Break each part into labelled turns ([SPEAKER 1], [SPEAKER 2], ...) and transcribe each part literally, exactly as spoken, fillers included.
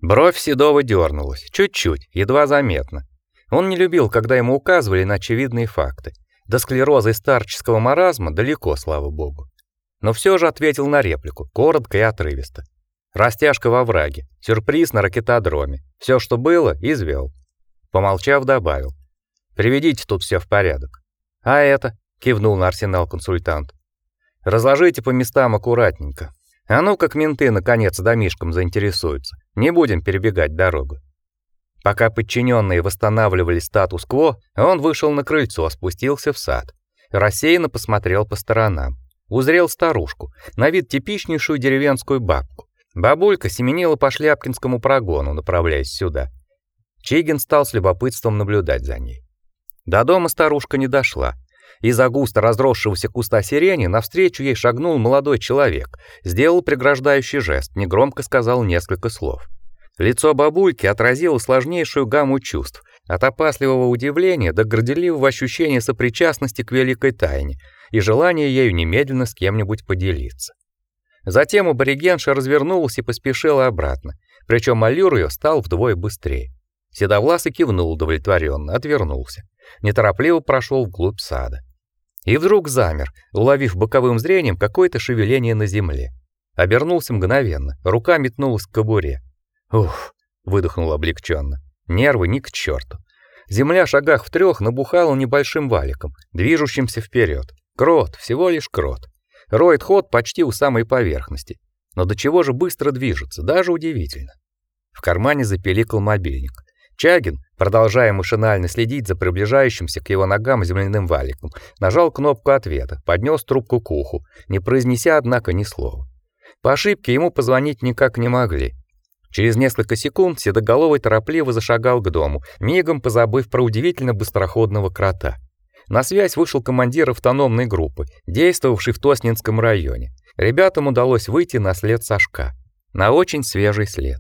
[SPEAKER 1] Бровь Седова дернулась, чуть-чуть, едва заметно. Он не любил, когда ему указывали на очевидные факты. До склероза и старческого маразма далеко, слава богу. Но все же ответил на реплику, коротко и отрывисто. Растяжка во враге, сюрприз на ракетодроме. Все, что было, извел. Помолчав, добавил: приведите тут все в порядок. А это, кивнул на арсенал консультант. Разложите по местам аккуратненько. А ну как менты наконец домишком заинтересуются. Не будем перебегать дорогу. Пока подчиненные восстанавливали статус-кво, он вышел на крыльцо, спустился в сад. Рассеянно посмотрел по сторонам. Узрел старушку, на вид типичнейшую деревенскую бабку. Бабулька семенила по Шляпкинскому прогону, направляясь сюда. Чигин стал с любопытством наблюдать за ней. До дома старушка не дошла. Из-за густо разросшегося куста сирени навстречу ей шагнул молодой человек, сделал преграждающий жест, негромко сказал несколько слов. Лицо бабульки отразило сложнейшую гамму чувств, от опасливого удивления до горделивого ощущения сопричастности к великой тайне и желания ею немедленно с кем-нибудь поделиться. Затем аборигенша развернулась и поспешила обратно, причем аллюр ее стал вдвое быстрее. Седовласый кивнул удовлетворенно, отвернулся, неторопливо прошел вглубь сада. И вдруг замер, уловив боковым зрением какое-то шевеление на земле. Обернулся мгновенно, рука метнулась к кобуре. Ух, выдохнул облегченно. Нервы ни к черту. Земля шагах в трех набухала небольшим валиком, движущимся вперед. Крот, всего лишь крот. Роет ход почти у самой поверхности. Но до чего же быстро движется, даже удивительно. В кармане запиликал мобильник. Чагин, продолжая машинально следить за приближающимся к его ногам земляным валиком, нажал кнопку ответа, поднес трубку к уху, не произнеся, однако, ни слова. По ошибке ему позвонить никак не могли. Через несколько секунд седоголовый торопливо зашагал к дому, мигом позабыв про удивительно быстроходного крота. На связь вышел командир автономной группы, действовавший в Тоснинском районе. Ребятам удалось выйти на след Сашка, на очень свежий след.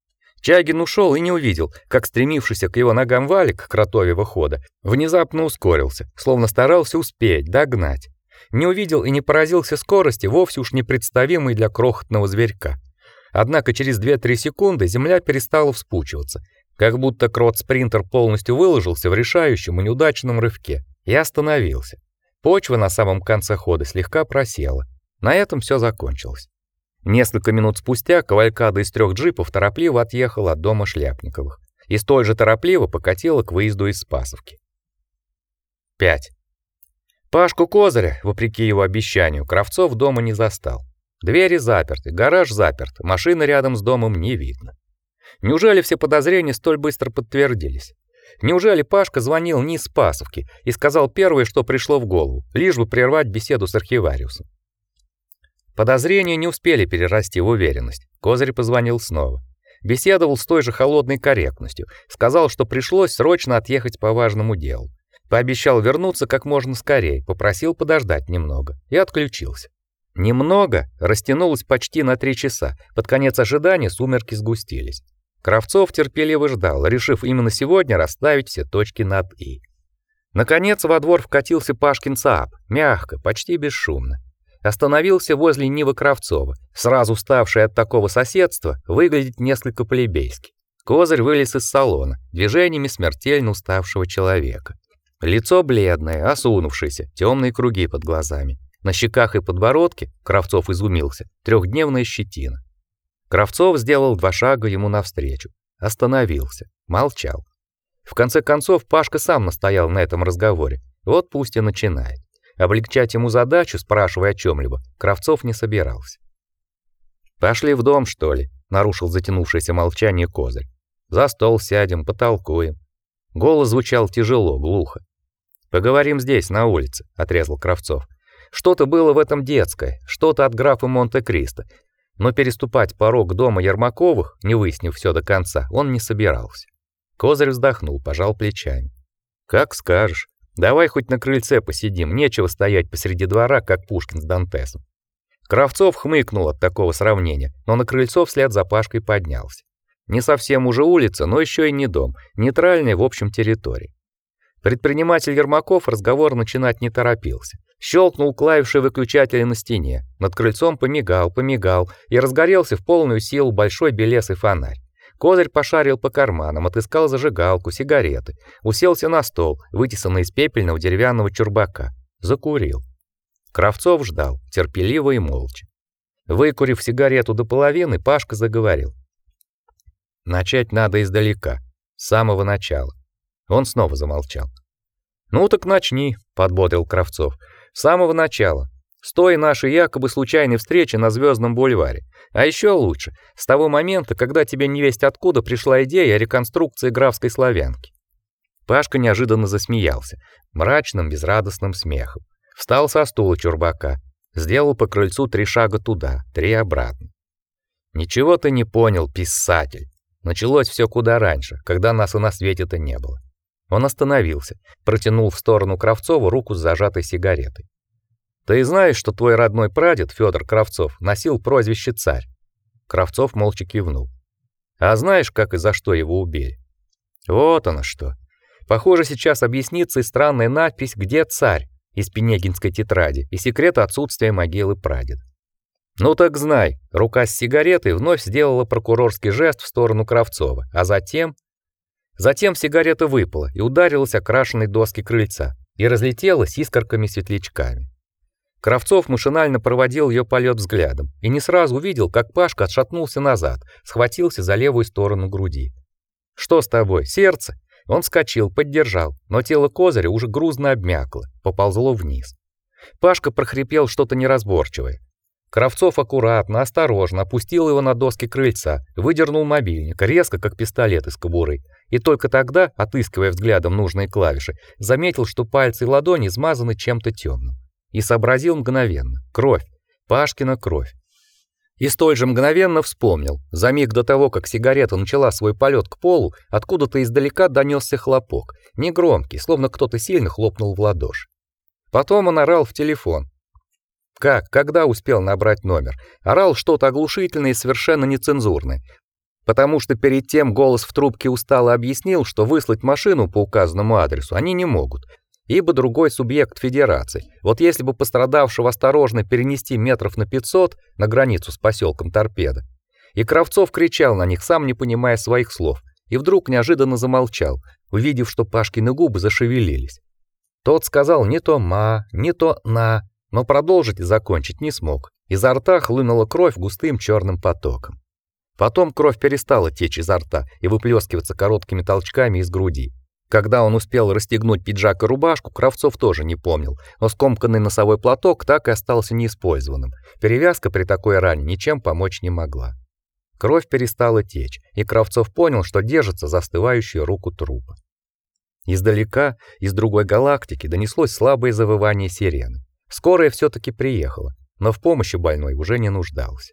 [SPEAKER 1] Чагин ушел и не увидел, как стремившийся к его ногам валик кротовьего хода внезапно ускорился, словно старался успеть, догнать. Не увидел и не поразился скорости, вовсе уж непредставимой для крохотного зверька. Однако через две-три секунды земля перестала вспучиваться, как будто крот-спринтер полностью выложился в решающем и неудачном рывке и остановился. Почва на самом конце хода слегка просела. На этом все закончилось. Несколько минут спустя кавалькада из трех джипов торопливо отъехала от дома Шляпниковых и столь же торопливо покатила к выезду из Спасовки. пять. Пашку Козыря, вопреки его обещанию, Кравцов дома не застал. Двери заперты, гараж заперт, машины рядом с домом не видно. Неужели все подозрения столь быстро подтвердились? Неужели Пашка звонил не из Спасовки и сказал первое, что пришло в голову, лишь бы прервать беседу с архивариусом? Подозрения не успели перерасти в уверенность. Козырь позвонил снова. Беседовал с той же холодной корректностью, сказал, что пришлось срочно отъехать по важному делу. Пообещал вернуться как можно скорее, попросил подождать немного и отключился. Немного растянулось почти на три часа. Под конец ожидания сумерки сгустились. Кравцов терпеливо ждал, решив именно сегодня расставить все точки над «и». Наконец во двор вкатился Пашкин Saab, мягко, почти бесшумно. Остановился возле Нивы Кравцова, сразу ставший от такого соседства выглядеть несколько плебейски. Козырь вылез из салона, движениями смертельно уставшего человека. Лицо бледное, осунувшееся, темные круги под глазами. На щеках и подбородке, Кравцов изумился, трехдневная щетина. Кравцов сделал два шага ему навстречу, остановился, молчал. В конце концов Пашка сам настоял на этом разговоре. Вот пусть и начинает. Облегчать ему задачу, спрашивая о чем-либо, Кравцов не собирался. «Пошли в дом, что ли?» — нарушил затянувшееся молчание Козырь. «За стол сядем, потолкуем». Голос звучал тяжело, глухо. «Поговорим здесь, на улице», — отрезал Кравцов. Что-то было в этом детское, что-то от графа Монте-Кристо, но переступать порог дома Ермаковых, не выяснив все до конца, он не собирался. Козырь вздохнул, пожал плечами. «Как скажешь. Давай хоть на крыльце посидим, нечего стоять посреди двора, как Пушкин с Дантесом». Кравцов хмыкнул от такого сравнения, но на крыльцо вслед за Пашкой поднялся. Не совсем уже улица, но еще и не дом, нейтральная в общем территории. Предприниматель Ермаков разговор начинать не торопился. Щелкнул клавишей выключателя на стене, над крыльцом помигал, помигал, и разгорелся в полную силу большой белесый фонарь. Козырь пошарил по карманам, отыскал зажигалку, сигареты, уселся на стол, вытесанный из пепельного деревянного чурбака, закурил. Кравцов ждал, терпеливо и молча. Выкурив сигарету до половины, Пашка заговорил. Начать надо издалека, с самого начала. Он снова замолчал. Ну так начни, подбодрил Кравцов. С самого начала. С той нашей якобы случайной встречи на Звездном бульваре. А еще лучше, с того момента, когда тебе невесть откуда пришла идея о реконструкции графской славянки. Пашка неожиданно засмеялся, мрачным, безрадостным смехом. Встал со стула чурбака, сделал по крыльцу три шага туда, три обратно. Ничего ты не понял, писатель. Началось все куда раньше, когда нас и на свете-то не было. Он остановился, протянул в сторону Кравцова руку с зажатой сигаретой. Ты знаешь, что твой родной прадед Федор Кравцов носил прозвище Царь? Кравцов молча кивнул. А знаешь, как и за что его убили? Вот оно что. Похоже, сейчас объяснится и странная надпись «Где царь?» из Пенегинской тетради и секрет отсутствия могилы прадеда. Ну так знай, рука с сигаретой вновь сделала прокурорский жест в сторону Кравцова, а затем... Затем сигарета выпала и ударилась о крашеной доски крыльца и разлетелась искорками-светлячками. Кравцов машинально проводил ее полет взглядом и не сразу увидел, как Пашка отшатнулся назад, схватился за левую сторону груди. «Что с тобой, сердце?» Он вскочил, поддержал, но тело Козыря уже грузно обмякло, поползло вниз. Пашка прохрипел что-то неразборчивое. Кравцов аккуратно, осторожно опустил его на доски крыльца, выдернул мобильник, резко, как пистолет из кобуры, и только тогда, отыскивая взглядом нужные клавиши, заметил, что пальцы и ладони измазаны чем-то темным. И сообразил мгновенно: кровь, Пашкина кровь. И столь же мгновенно вспомнил: за миг до того, как сигарета начала свой полет к полу, откуда-то издалека донесся хлопок, негромкий, словно кто-то сильно хлопнул в ладоши. Потом он орал в телефон. Как, когда успел набрать номер? Орал что-то оглушительное и совершенно нецензурное, потому что перед тем голос в трубке устало объяснил, что выслать машину по указанному адресу они не могут, ибо другой субъект федерации. Вот если бы пострадавшего осторожно перенести метров на пятьсот на границу с поселком Торпедо. И Кравцов кричал на них, сам не понимая своих слов, и вдруг неожиданно замолчал, увидев, что Пашкины губы зашевелились. Тот сказал не то «ма», не то «на», но продолжить и закончить не смог. Изо рта хлынула кровь густым черным потоком. Потом кровь перестала течь изо рта и выплескиваться короткими толчками из груди. Когда он успел расстегнуть пиджак и рубашку, Кравцов тоже не помнил, но скомканный носовой платок так и остался неиспользованным. Перевязка при такой ране ничем помочь не могла. Кровь перестала течь, и Кравцов понял, что держится за остывающую руку трупа. Издалека, из другой галактики, донеслось слабое завывание сирены. Скорая все-таки приехала, но в помощи больной уже не нуждалась.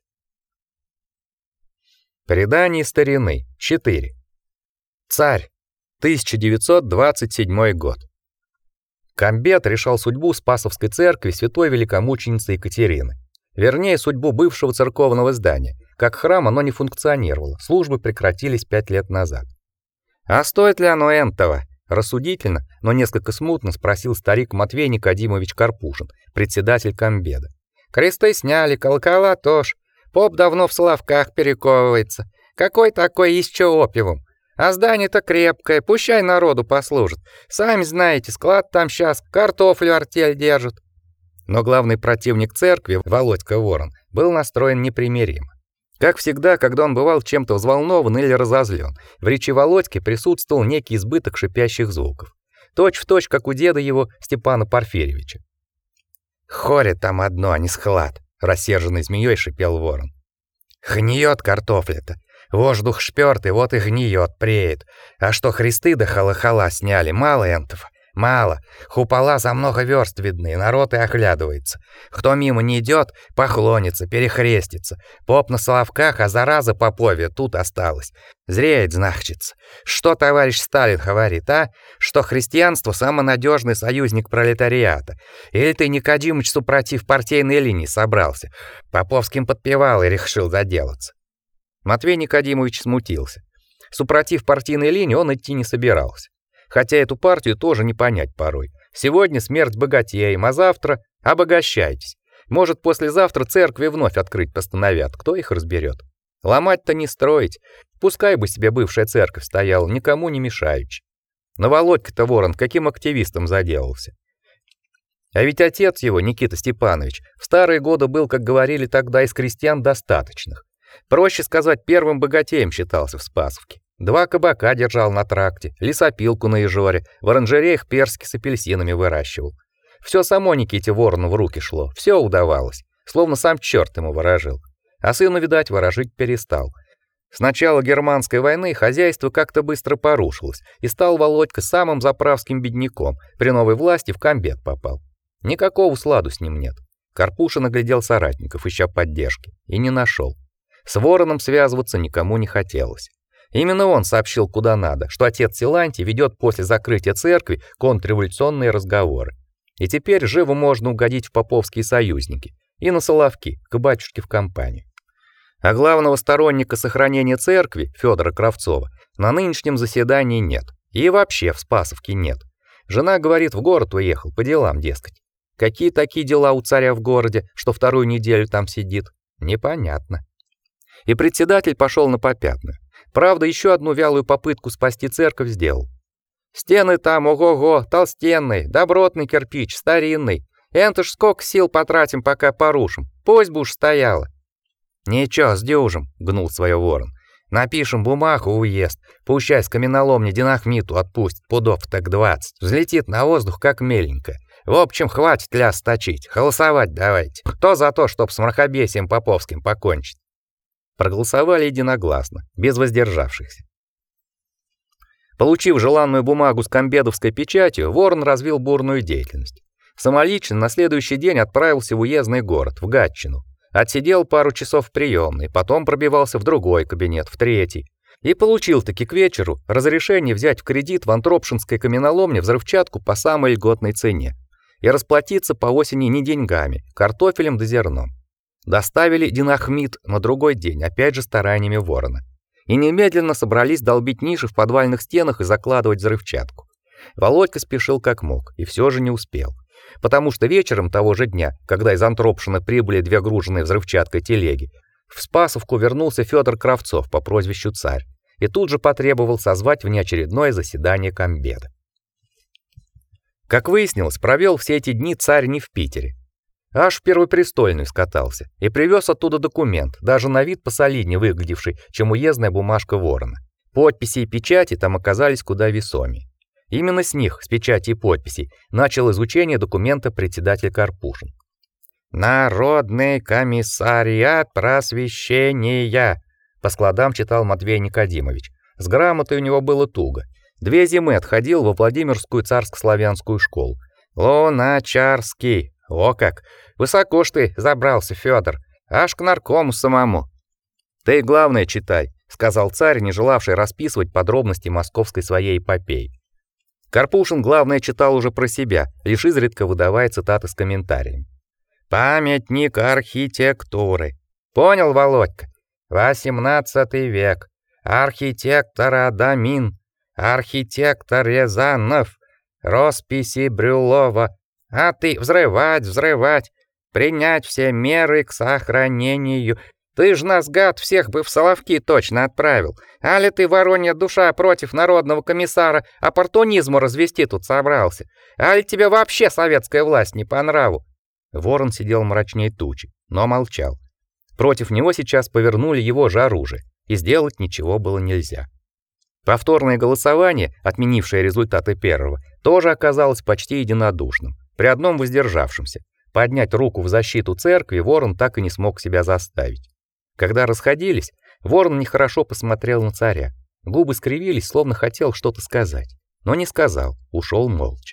[SPEAKER 1] Предание старины. четыре. Царь. тысяча девятьсот двадцать седьмой год. Комбет решал судьбу Спасовской церкви святой великомученицы Екатерины. Вернее, судьбу бывшего церковного здания. Как храм оно не функционировало, службы прекратились пять лет назад. А стоит ли оно этого? Рассудительно, но несколько смутно спросил старик Матвей Никодимович Карпушин, председатель комбеда. Кресты сняли, колокола тоже. Поп давно в Соловках перековывается. Какой такой еще опиум? А здание-то крепкое, пущай народу послужит. Сами знаете, склад там сейчас, картофелю артель держит. Но главный противник церкви, Володька Ворон, был настроен непримиримо. Как всегда, когда он бывал чем-то взволнован или разозлен, в речи Володьки присутствовал некий избыток шипящих звуков. Точь в точь, как у деда его, Степана Порфирьевича. «Хоре там одно, а не склад», — рассерженной змеей шипел Ворон. «Гниет картофля-то. Воздух шпёртый, вот и гниет, преет. А что христы да халахала сняли, мало энтов. Мало. Хупола за много верст видны, народ и оглядывается. Кто мимо не идет, похлонится, перехрестится. Поп на Соловках, а зараза попове тут осталась. Зреет, значится. Что товарищ Сталин говорит, а? Что христианство самый надежный союзник пролетариата. Или ты, Никодимыч, супротив партийной линии собрался? Поповским подпевал и решил заделаться. Матвей Никодимович смутился. Супротив партийной линии он идти не собирался. Хотя эту партию тоже не понять порой. Сегодня смерть богатеям, а завтра обогащайтесь. Может, послезавтра церкви вновь открыть постановят, кто их разберет. Ломать-то не строить. Пускай бы себе бывшая церковь стояла, никому не мешаючи. Но Володька-то Ворон каким активистом заделался. А ведь отец его, Никита Степанович, в старые годы был, как говорили тогда, из крестьян достаточных. Проще сказать, первым богатеем считался в Спасовке. Два кабака держал на тракте, лесопилку на Ижоре, в оранжереях персики с апельсинами выращивал. Все само Никите Ворону в руки шло, все удавалось, словно сам черт ему ворожил. А сыну, видать, ворожить перестал. С начала германской войны хозяйство как-то быстро порушилось, и стал Володька самым заправским бедняком. При новой власти в комбед попал. Никакого сладу с ним нет. Карпуша наглядел соратников, ища поддержки, и не нашел. С Вороном связываться никому не хотелось. Именно он сообщил куда надо, что отец Силантий ведет после закрытия церкви контрреволюционные разговоры. И теперь живо можно угодить в поповские союзники и на Соловки, к батюшке в компанию. А главного сторонника сохранения церкви, Федора Кравцова, на нынешнем заседании нет. И вообще в Спасовке нет. Жена говорит, в город уехал по делам, дескать. Какие такие дела у царя в городе, что вторую неделю там сидит? Непонятно. И председатель пошел на попятную. Правда, еще одну вялую попытку спасти церковь сделал. Стены там, ого-го, толстенные, добротный кирпич, старинный. Энто ж сколько сил потратим, пока порушим. Пусть бы уж стояла. Ничего, сдюжим, гнул свое Ворон. Напишем бумагу в уезд. Пущай с каменоломни Динахмиту отпустит пудов так двадцать. Взлетит на воздух, как меленькая. В общем, хватит ляс точить. Голосовать давайте. Кто за то, чтоб с мракобесием поповским покончить? Проголосовали единогласно, без воздержавшихся. Получив желанную бумагу с комбедовской печатью, Ворон развил бурную деятельность. Самолично на следующий день отправился в уездный город, в Гатчину. Отсидел пару часов в приемной, потом пробивался в другой кабинет, в третий. И получил-таки к вечеру разрешение взять в кредит в Антропшинской каменоломне взрывчатку по самой льготной цене. И расплатиться по осени не деньгами, картофелем да зерном. Доставили Динахмит на другой день, опять же стараниями Ворона. И немедленно собрались долбить ниши в подвальных стенах и закладывать взрывчатку. Володька спешил как мог, и все же не успел. Потому что вечером того же дня, когда из Антропшина прибыли две груженные взрывчаткой телеги, в Спасовку вернулся Федор Кравцов по прозвищу Царь и тут же потребовал созвать внеочередное заседание комбеда. Как выяснилось, провел все эти дни Царь не в Питере. Аж в Первопрестольную скатался и привез оттуда документ, даже на вид посолиднее выглядевший, чем уездная бумажка Ворона. Подписи и печати там оказались куда весомее. Именно с них, с печати и подписей, начал изучение документа председатель Карпушин. «Народный комиссариат просвещения», по складам читал Матвей Никодимович. С грамотой у него было туго. Две зимы отходил во Владимирскую царско-славянскую школу. Луначарский. О как! Высоко ж ты забрался, Федор, аж к наркому самому. Ты главное читай, сказал Царь, не желавший расписывать подробности московской своей эпопеи. Карпушин главное читал уже про себя, лишь изредка выдавая цитаты с комментариями. Памятник архитектуры. Понял, Володька? восемнадцатый век. Архитектор Адамин, архитектор Рязанов, росписи Брюлова. А ты взрывать, взрывать, принять все меры к сохранению. Ты ж нас, гад, всех бы в Соловки точно отправил. Али ты, воронья душа, против народного комиссара оппортунизму развести тут собрался? Али тебе вообще советская власть не по нраву? Ворон сидел мрачней тучи, но молчал. Против него сейчас повернули его же оружие, и сделать ничего было нельзя. Повторное голосование, отменившее результаты первого, тоже оказалось почти единодушным. При одном воздержавшемся. Поднять руку в защиту церкви Ворон так и не смог себя заставить. Когда расходились, Ворон нехорошо посмотрел на Царя. Губы скривились, словно хотел что-то сказать, но не сказал, ушел молча.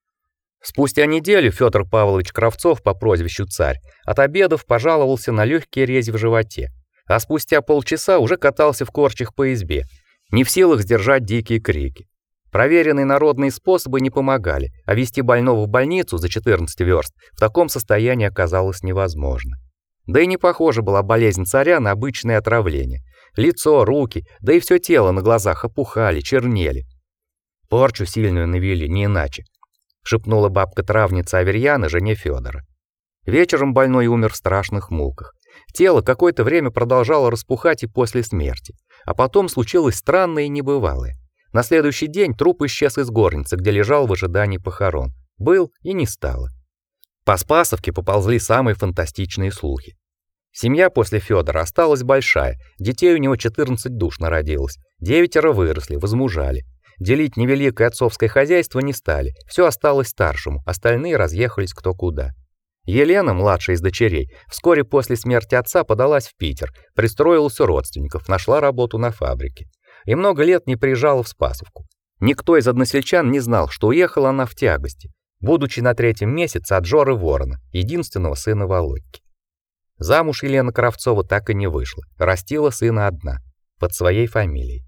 [SPEAKER 1] Спустя неделю Федор Павлович Кравцов по прозвищу Царь от обедов пожаловался на легкие рези в животе, а спустя полчаса уже катался в корчах по избе, не в силах сдержать дикие крики. Проверенные народные способы не помогали, а везти больного в больницу за четырнадцать верст в таком состоянии оказалось невозможно. Да и не похожа была болезнь Царя на обычное отравление. Лицо, руки, да и все тело на глазах опухали, чернели. Порчу сильную навели, не иначе, шепнула бабка-травница Аверьяна жене Федора. Вечером больной умер в страшных муках. Тело какое-то время продолжало распухать и после смерти, а потом случилось странное и небывалое. На следующий день труп исчез из горницы, где лежал в ожидании похорон. Был и не стало. По Спасовке поползли самые фантастичные слухи. Семья после Федора осталась большая, детей у него четырнадцать душ народилось, девятеро выросли, возмужали. Делить невеликое отцовское хозяйство не стали, все осталось старшему, остальные разъехались кто куда. Елена, младшая из дочерей, вскоре после смерти отца подалась в Питер, пристроилась у родственников, нашла работу на фабрике. И много лет не приезжала в Спасовку. Никто из односельчан не знал, что уехала она в тягости, будучи на третьем месяце от Жоры Ворона, единственного сына Володьки. Замуж Елена Кравцова так и не вышла, растила сына одна, под своей фамилией.